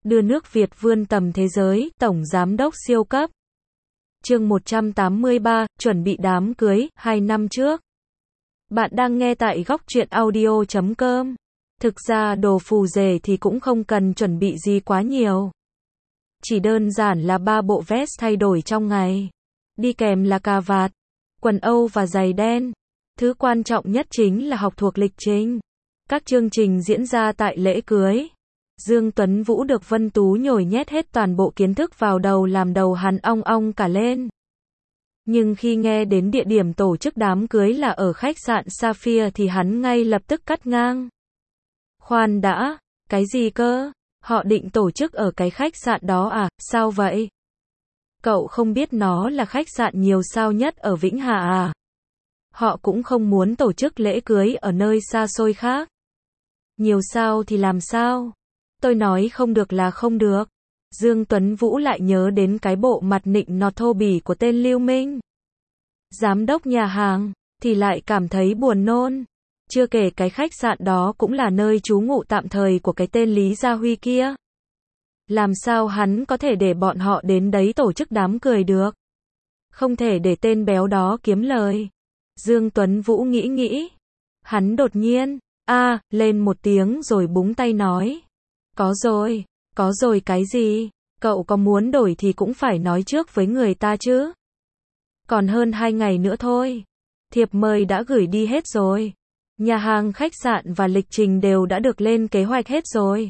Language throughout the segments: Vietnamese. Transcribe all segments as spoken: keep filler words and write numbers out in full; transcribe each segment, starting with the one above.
đưa nước Việt vươn tầm thế giới, Tổng Giám đốc siêu cấp. Chương một trăm tám mươi ba, chuẩn bị đám cưới, hai năm trước. Bạn đang nghe tại góc truyện audio chấm com. Thực ra đồ phù rể thì cũng không cần chuẩn bị gì quá nhiều. Chỉ đơn giản là ba bộ vest thay đổi trong ngày. Đi kèm là cà vạt, quần âu và giày đen. Thứ quan trọng nhất chính là học thuộc lịch trình. Các chương trình diễn ra tại lễ cưới. Dương Tuấn Vũ được Vân Tú nhồi nhét hết toàn bộ kiến thức vào đầu làm đầu hắn ong ong cả lên. Nhưng khi nghe đến địa điểm tổ chức đám cưới là ở khách sạn Sapphire thì hắn ngay lập tức cắt ngang. Khoan đã, cái gì cơ? Họ định tổ chức ở cái khách sạn đó à, sao vậy? Cậu không biết nó là khách sạn nhiều sao nhất ở Vĩnh Hà à? Họ cũng không muốn tổ chức lễ cưới ở nơi xa xôi khác. Nhiều sao thì làm sao? Tôi nói không được là không được. Dương Tuấn Vũ lại nhớ đến cái bộ mặt nịnh nọt thô bỉ của tên Lưu Minh. Giám đốc nhà hàng, thì lại cảm thấy buồn nôn. Chưa kể cái khách sạn đó cũng là nơi trú ngụ tạm thời của cái tên Lý Gia Huy kia. Làm sao hắn có thể để bọn họ đến đấy tổ chức đám cưới được? Không thể để tên béo đó kiếm lời. Dương Tuấn Vũ nghĩ nghĩ. Hắn đột nhiên, a, lên một tiếng rồi búng tay nói. Có rồi, có rồi cái gì? Cậu có muốn đổi thì cũng phải nói trước với người ta chứ. Còn hơn hai ngày nữa thôi. Thiệp mời đã gửi đi hết rồi. Nhà hàng, khách sạn và lịch trình đều đã được lên kế hoạch hết rồi.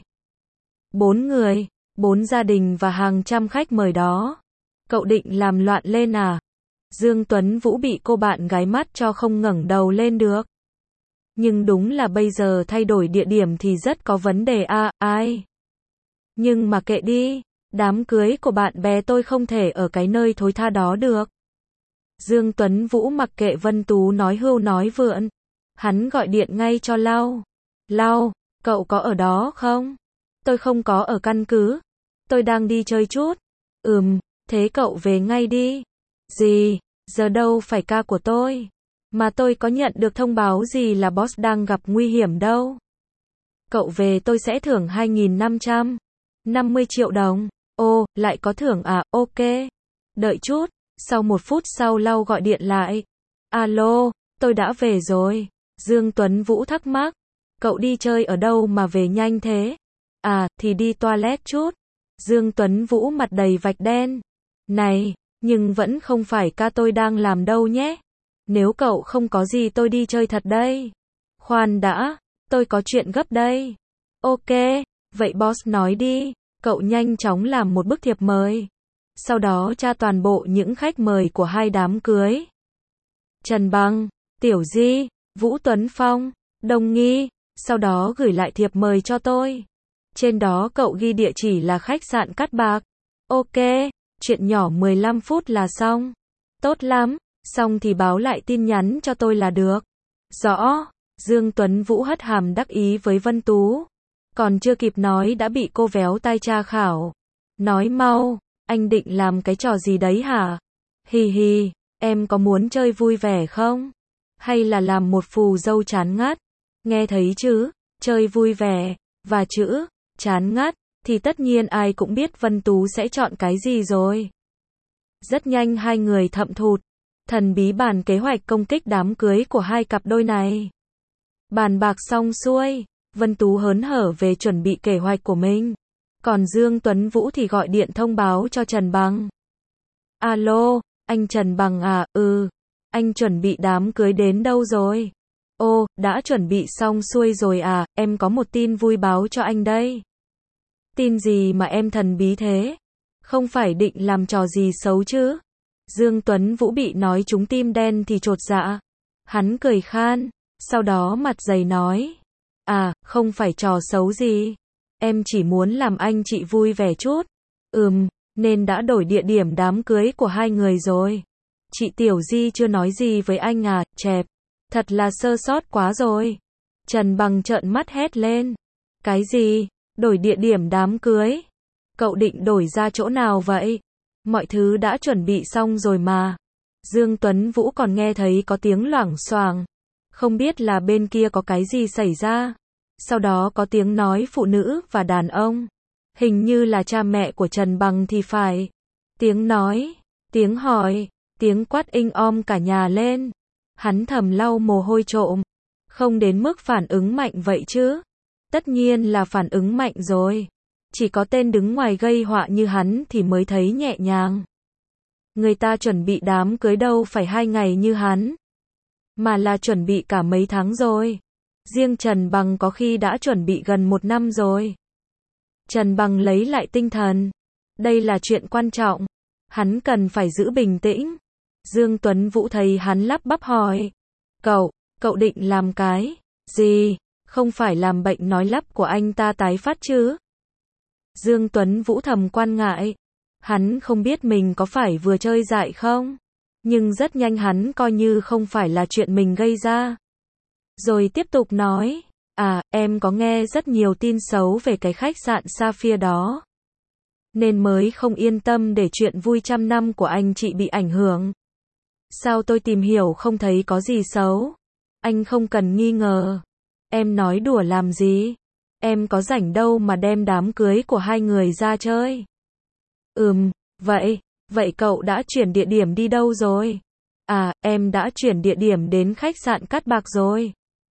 Bốn người, bốn gia đình và hàng trăm khách mời đó. Cậu định làm loạn lên à? Dương Tuấn Vũ bị cô bạn gái mắt cho không ngẩng đầu lên được. Nhưng đúng là bây giờ thay đổi địa điểm thì rất có vấn đề à, ai? Nhưng mà kệ đi, đám cưới của bạn bè tôi không thể ở cái nơi thối tha đó được. Dương Tuấn Vũ mặc kệ Vân Tú nói hưu nói vượn. Hắn gọi điện ngay cho Lau. Lau, cậu có ở đó không? Tôi không có ở căn cứ. Tôi đang đi chơi chút. Ừm, thế cậu về ngay đi. Gì, giờ đâu phải ca của tôi. Mà tôi có nhận được thông báo gì là boss đang gặp nguy hiểm đâu. Cậu về tôi sẽ thưởng hai nghìn năm trăm năm mươi triệu đồng. Ô, lại có thưởng à, ok. Đợi chút, sau một phút sau Lau gọi điện lại. Alo, tôi đã về rồi. Dương Tuấn Vũ thắc mắc. Cậu đi chơi ở đâu mà về nhanh thế? À, thì đi toilet chút. Dương Tuấn Vũ mặt đầy vạch đen. Này, nhưng vẫn không phải ca tôi đang làm đâu nhé. Nếu cậu không có gì tôi đi chơi thật đây. Khoan đã, tôi có chuyện gấp đây. Ok, vậy boss nói đi. Cậu nhanh chóng làm một bức thiệp mời. Sau đó tra toàn bộ những khách mời của hai đám cưới. Trần Bằng, Tiểu Di, Vũ Tuấn Phong, Đồng Nghi. Sau đó gửi lại thiệp mời cho tôi. Trên đó cậu ghi địa chỉ là khách sạn Cát Bạc. Ok, chuyện nhỏ mười lăm phút là xong. Tốt lắm, xong thì báo lại tin nhắn cho tôi là được. Rõ. Dương Tuấn Vũ hất hàm đắc ý với Vân Tú. Còn chưa kịp nói đã bị cô véo tai tra khảo. Nói mau, anh định làm cái trò gì đấy hả? Hì hì, em có muốn chơi vui vẻ không? Hay là làm một phù dâu chán ngắt? Nghe thấy chứ, chơi vui vẻ, và chữ, chán ngắt, thì tất nhiên ai cũng biết Vân Tú sẽ chọn cái gì rồi. Rất nhanh hai người thậm thụt, thần bí bàn kế hoạch công kích đám cưới của hai cặp đôi này. Bàn bạc xong xuôi, Vân Tú hớn hở về chuẩn bị kế hoạch của mình. Còn Dương Tuấn Vũ thì gọi điện thông báo cho Trần Bằng. Alo, anh Trần Bằng à, ừ, anh chuẩn bị đám cưới đến đâu rồi? Ô, đã chuẩn bị xong xuôi rồi à, em có một tin vui báo cho anh đây. Tin gì mà em thần bí thế? Không phải định làm trò gì xấu chứ? Dương Tuấn Vũ bị nói trúng tim đen thì chột dạ. Hắn cười khan, sau đó mặt dày nói. À, không phải trò xấu gì. Em chỉ muốn làm anh chị vui vẻ chút. Ừm, nên đã đổi địa điểm đám cưới của hai người rồi. Chị Tiểu Di chưa nói gì với anh à, chẹp. Thật là sơ sót quá rồi. Trần Bằng trợn mắt hét lên. Cái gì? Đổi địa điểm đám cưới? Cậu định đổi ra chỗ nào vậy? Mọi thứ đã chuẩn bị xong rồi mà. Dương Tuấn Vũ còn nghe thấy có tiếng loảng xoảng. Không biết là bên kia có cái gì xảy ra. Sau đó có tiếng nói phụ nữ và đàn ông. Hình như là cha mẹ của Trần Bằng thì phải. Tiếng nói, tiếng hỏi, tiếng quát inh om cả nhà lên. Hắn thầm lau mồ hôi trộm. Không đến mức phản ứng mạnh vậy chứ. Tất nhiên là phản ứng mạnh rồi. Chỉ có tên đứng ngoài gây họa như hắn thì mới thấy nhẹ nhàng. Người ta chuẩn bị đám cưới đâu phải hai ngày như hắn, mà là chuẩn bị cả mấy tháng rồi. Riêng Trần Bằng có khi đã chuẩn bị gần một năm rồi. Trần Bằng lấy lại tinh thần. Đây là chuyện quan trọng. Hắn cần phải giữ bình tĩnh. Dương Tuấn Vũ thấy hắn lắp bắp hỏi. Cậu, cậu định làm cái gì? Không phải làm bệnh nói lắp của anh ta tái phát chứ? Dương Tuấn Vũ thầm quan ngại. Hắn không biết mình có phải vừa chơi dại không? Nhưng rất nhanh hắn coi như không phải là chuyện mình gây ra. Rồi tiếp tục nói. À, em có nghe rất nhiều tin xấu về cái khách sạn Sapphire đó. Nên mới không yên tâm để chuyện vui trăm năm của anh chị bị ảnh hưởng. Sao tôi tìm hiểu không thấy có gì xấu? Anh không cần nghi ngờ. Em nói đùa làm gì? Em có rảnh đâu mà đem đám cưới của hai người ra chơi. Ừm, vậy, vậy cậu đã chuyển địa điểm đi đâu rồi? À, em đã chuyển địa điểm đến khách sạn Cát Bạc rồi.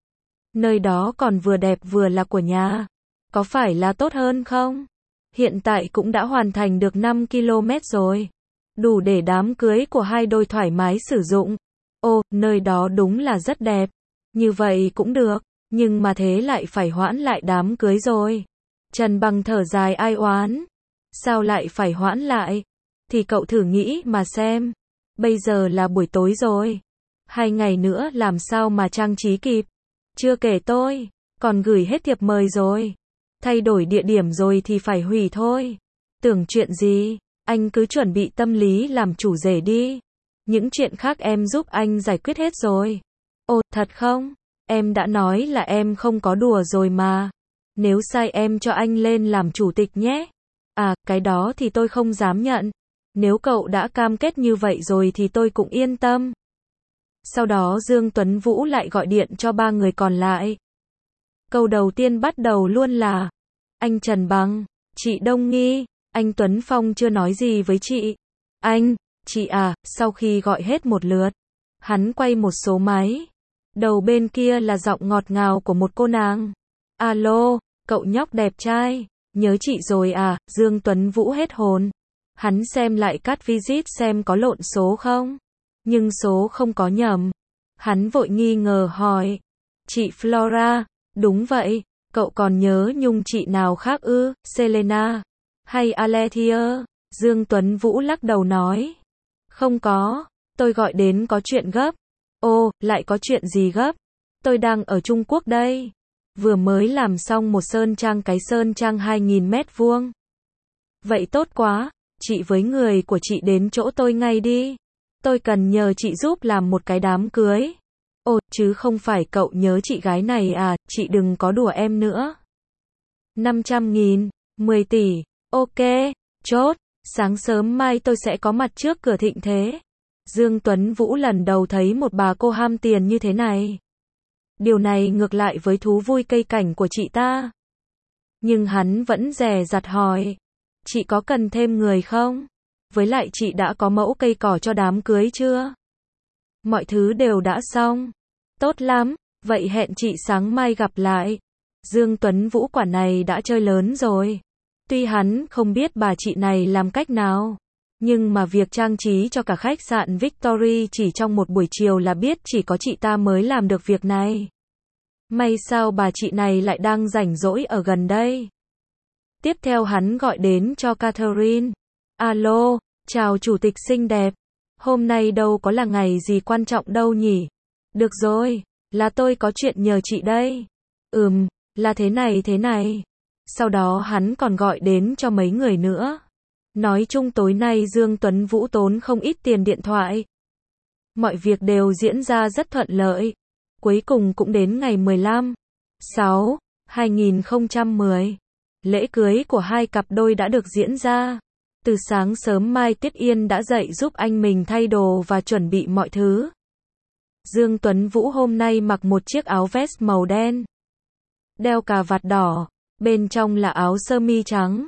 Nơi đó còn vừa đẹp vừa là của nhà. Có phải là tốt hơn không? Hiện tại cũng đã hoàn thành được năm ki lô mét rồi. Đủ để đám cưới của hai đôi thoải mái sử dụng. Ô, nơi đó đúng là rất đẹp. Như vậy cũng được, nhưng mà thế lại phải hoãn lại đám cưới rồi. Trần Bằng thở dài ai oán. Sao lại phải hoãn lại? Thì cậu thử nghĩ mà xem. Bây giờ là buổi tối rồi. Hai ngày nữa làm sao mà trang trí kịp? Chưa kể tôi, còn gửi hết thiệp mời rồi. Thay đổi địa điểm rồi thì phải hủy thôi. Tưởng chuyện gì, anh cứ chuẩn bị tâm lý làm chủ rể đi. Những chuyện khác em giúp anh giải quyết hết rồi. Ồ, thật không? Em đã nói là em không có đùa rồi mà. Nếu sai em cho anh lên làm chủ tịch nhé. À, cái đó thì tôi không dám nhận. Nếu cậu đã cam kết như vậy rồi thì tôi cũng yên tâm. Sau đó Dương Tuấn Vũ lại gọi điện cho ba người còn lại. Câu đầu tiên bắt đầu luôn là: anh Trần Bằng, chị Đông Nghi, anh Tuấn Phong chưa nói gì với chị. Anh, chị à, sau khi gọi hết một lượt, hắn quay một số máy. Đầu bên kia là giọng ngọt ngào của một cô nàng. Alo, cậu nhóc đẹp trai, nhớ chị rồi à? Dương Tuấn Vũ hết hồn. Hắn xem lại card visit xem có lộn số không. Nhưng số không có nhầm. Hắn vội nghi ngờ hỏi. Chị Flora, đúng vậy, cậu còn nhớ nhung chị nào khác ư? Selena hay Alethea? Dương Tuấn Vũ lắc đầu nói. Không có, tôi gọi đến có chuyện gấp. Ô, lại có chuyện gì gấp? Tôi đang ở Trung Quốc đây. Vừa mới làm xong một sơn trang cái sơn trang hai nghìn mét vuông. Vậy tốt quá, chị với người của chị đến chỗ tôi ngay đi. Tôi cần nhờ chị giúp làm một cái đám cưới. Ồ, chứ không phải cậu nhớ chị gái này à, chị đừng có đùa em nữa. năm trăm nghìn, mười tỷ, ok, chốt, sáng sớm mai tôi sẽ có mặt trước cửa Thịnh Thế. Dương Tuấn Vũ lần đầu thấy một bà cô ham tiền như thế này. Điều này ngược lại với thú vui cây cảnh của chị ta. Nhưng hắn vẫn dè dặt hỏi. Chị có cần thêm người không? Với lại chị đã có mẫu cây cỏ cho đám cưới chưa? Mọi thứ đều đã xong. Tốt lắm, vậy hẹn chị sáng mai gặp lại. Dương Tuấn Vũ quả này đã chơi lớn rồi. Tuy hắn không biết bà chị này làm cách nào, nhưng mà việc trang trí cho cả khách sạn Victory chỉ trong một buổi chiều là biết chỉ có chị ta mới làm được việc này. May sao bà chị này lại đang rảnh rỗi ở gần đây. Tiếp theo hắn gọi đến cho Catherine. Alo, chào chủ tịch xinh đẹp. Hôm nay đâu có là ngày gì quan trọng đâu nhỉ? Được rồi, là tôi có chuyện nhờ chị đây. Ừm, là thế này thế này. Sau đó hắn còn gọi đến cho mấy người nữa. Nói chung tối nay Dương Tuấn Vũ tốn không ít tiền điện thoại. Mọi việc đều diễn ra rất thuận lợi. Cuối cùng cũng đến ngày mười lăm, sáu, hai nghìn không trăm mười. Lễ cưới của hai cặp đôi đã được diễn ra. Từ sáng sớm Mai Tiết Yên đã dậy giúp anh mình thay đồ và chuẩn bị mọi thứ. Dương Tuấn Vũ hôm nay mặc một chiếc áo vest màu đen, đeo cà vạt đỏ, bên trong là áo sơ mi trắng.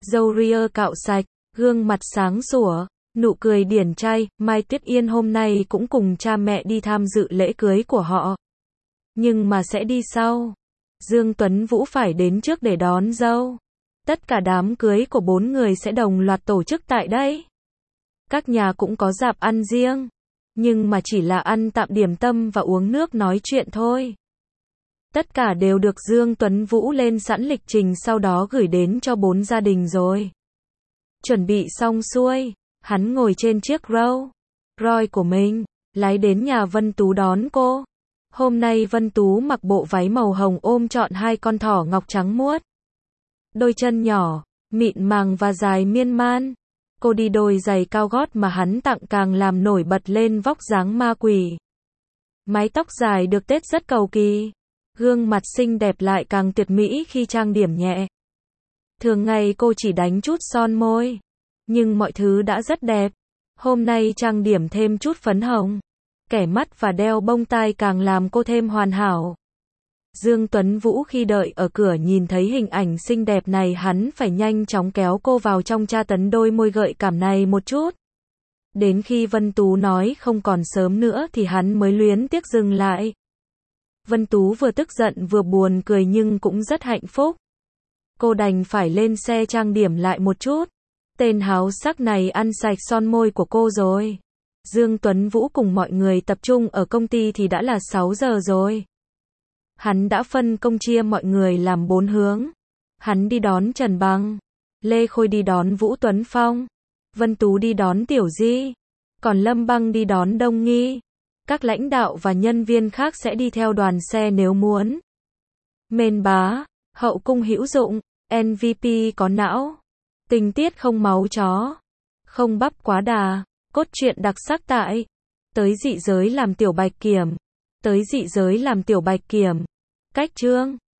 râu ria cạo sạch, gương mặt sáng sủa, nụ cười điển trai. Mai Tuyết Yên hôm nay cũng cùng cha mẹ đi tham dự lễ cưới của họ. Nhưng mà sẽ đi sau. Dương Tuấn Vũ phải đến trước để đón dâu. Tất cả đám cưới của bốn người sẽ đồng loạt tổ chức tại đây. Các nhà cũng có dạp ăn riêng. Nhưng mà chỉ là ăn tạm điểm tâm và uống nước nói chuyện thôi. Tất cả đều được Dương Tuấn Vũ lên sẵn lịch trình sau đó gửi đến cho bốn gia đình rồi. Chuẩn bị xong xuôi, hắn ngồi trên chiếc Rolls Royce của mình, lái đến nhà Vân Tú đón cô. Hôm nay Vân Tú mặc bộ váy màu hồng ôm trọn hai con thỏ ngọc trắng muốt. Đôi chân nhỏ, mịn màng và dài miên man. Cô đi đôi giày cao gót mà hắn tặng càng làm nổi bật lên vóc dáng ma quỷ. Mái tóc dài được tết rất cầu kỳ. Gương mặt xinh đẹp lại càng tuyệt mỹ khi trang điểm nhẹ. Thường ngày cô chỉ đánh chút son môi. Nhưng mọi thứ đã rất đẹp. Hôm nay trang điểm thêm chút phấn hồng. Kẻ mắt và đeo bông tai càng làm cô thêm hoàn hảo. Dương Tuấn Vũ khi đợi ở cửa nhìn thấy hình ảnh xinh đẹp này hắn phải nhanh chóng kéo cô vào trong tra tấn đôi môi gợi cảm này một chút. Đến khi Vân Tú nói không còn sớm nữa thì hắn mới luyến tiếc dừng lại. Vân Tú vừa tức giận vừa buồn cười nhưng cũng rất hạnh phúc. Cô đành phải lên xe trang điểm lại một chút. Tên háo sắc này ăn sạch son môi của cô rồi. Dương Tuấn Vũ cùng mọi người tập trung ở công ty thì đã là sáu giờ rồi. Hắn đã phân công chia mọi người làm bốn hướng. Hắn đi đón Trần Bằng, Lê Khôi đi đón Vũ Tuấn Phong, Vân Tú đi đón Tiểu Di, còn Lâm Băng đi đón Đông Nghi. Các lãnh đạo và nhân viên khác sẽ đi theo đoàn xe nếu muốn. Mên bá, hậu cung hữu dụng, em vê pê có não, tình tiết không máu chó, không bắp quá đà, cốt truyện đặc sắc tại Tới Dị Giới làm Tiểu Bạch Kiểm. Tới Dị Giới làm Tiểu Bạch Kiểm. Cách chương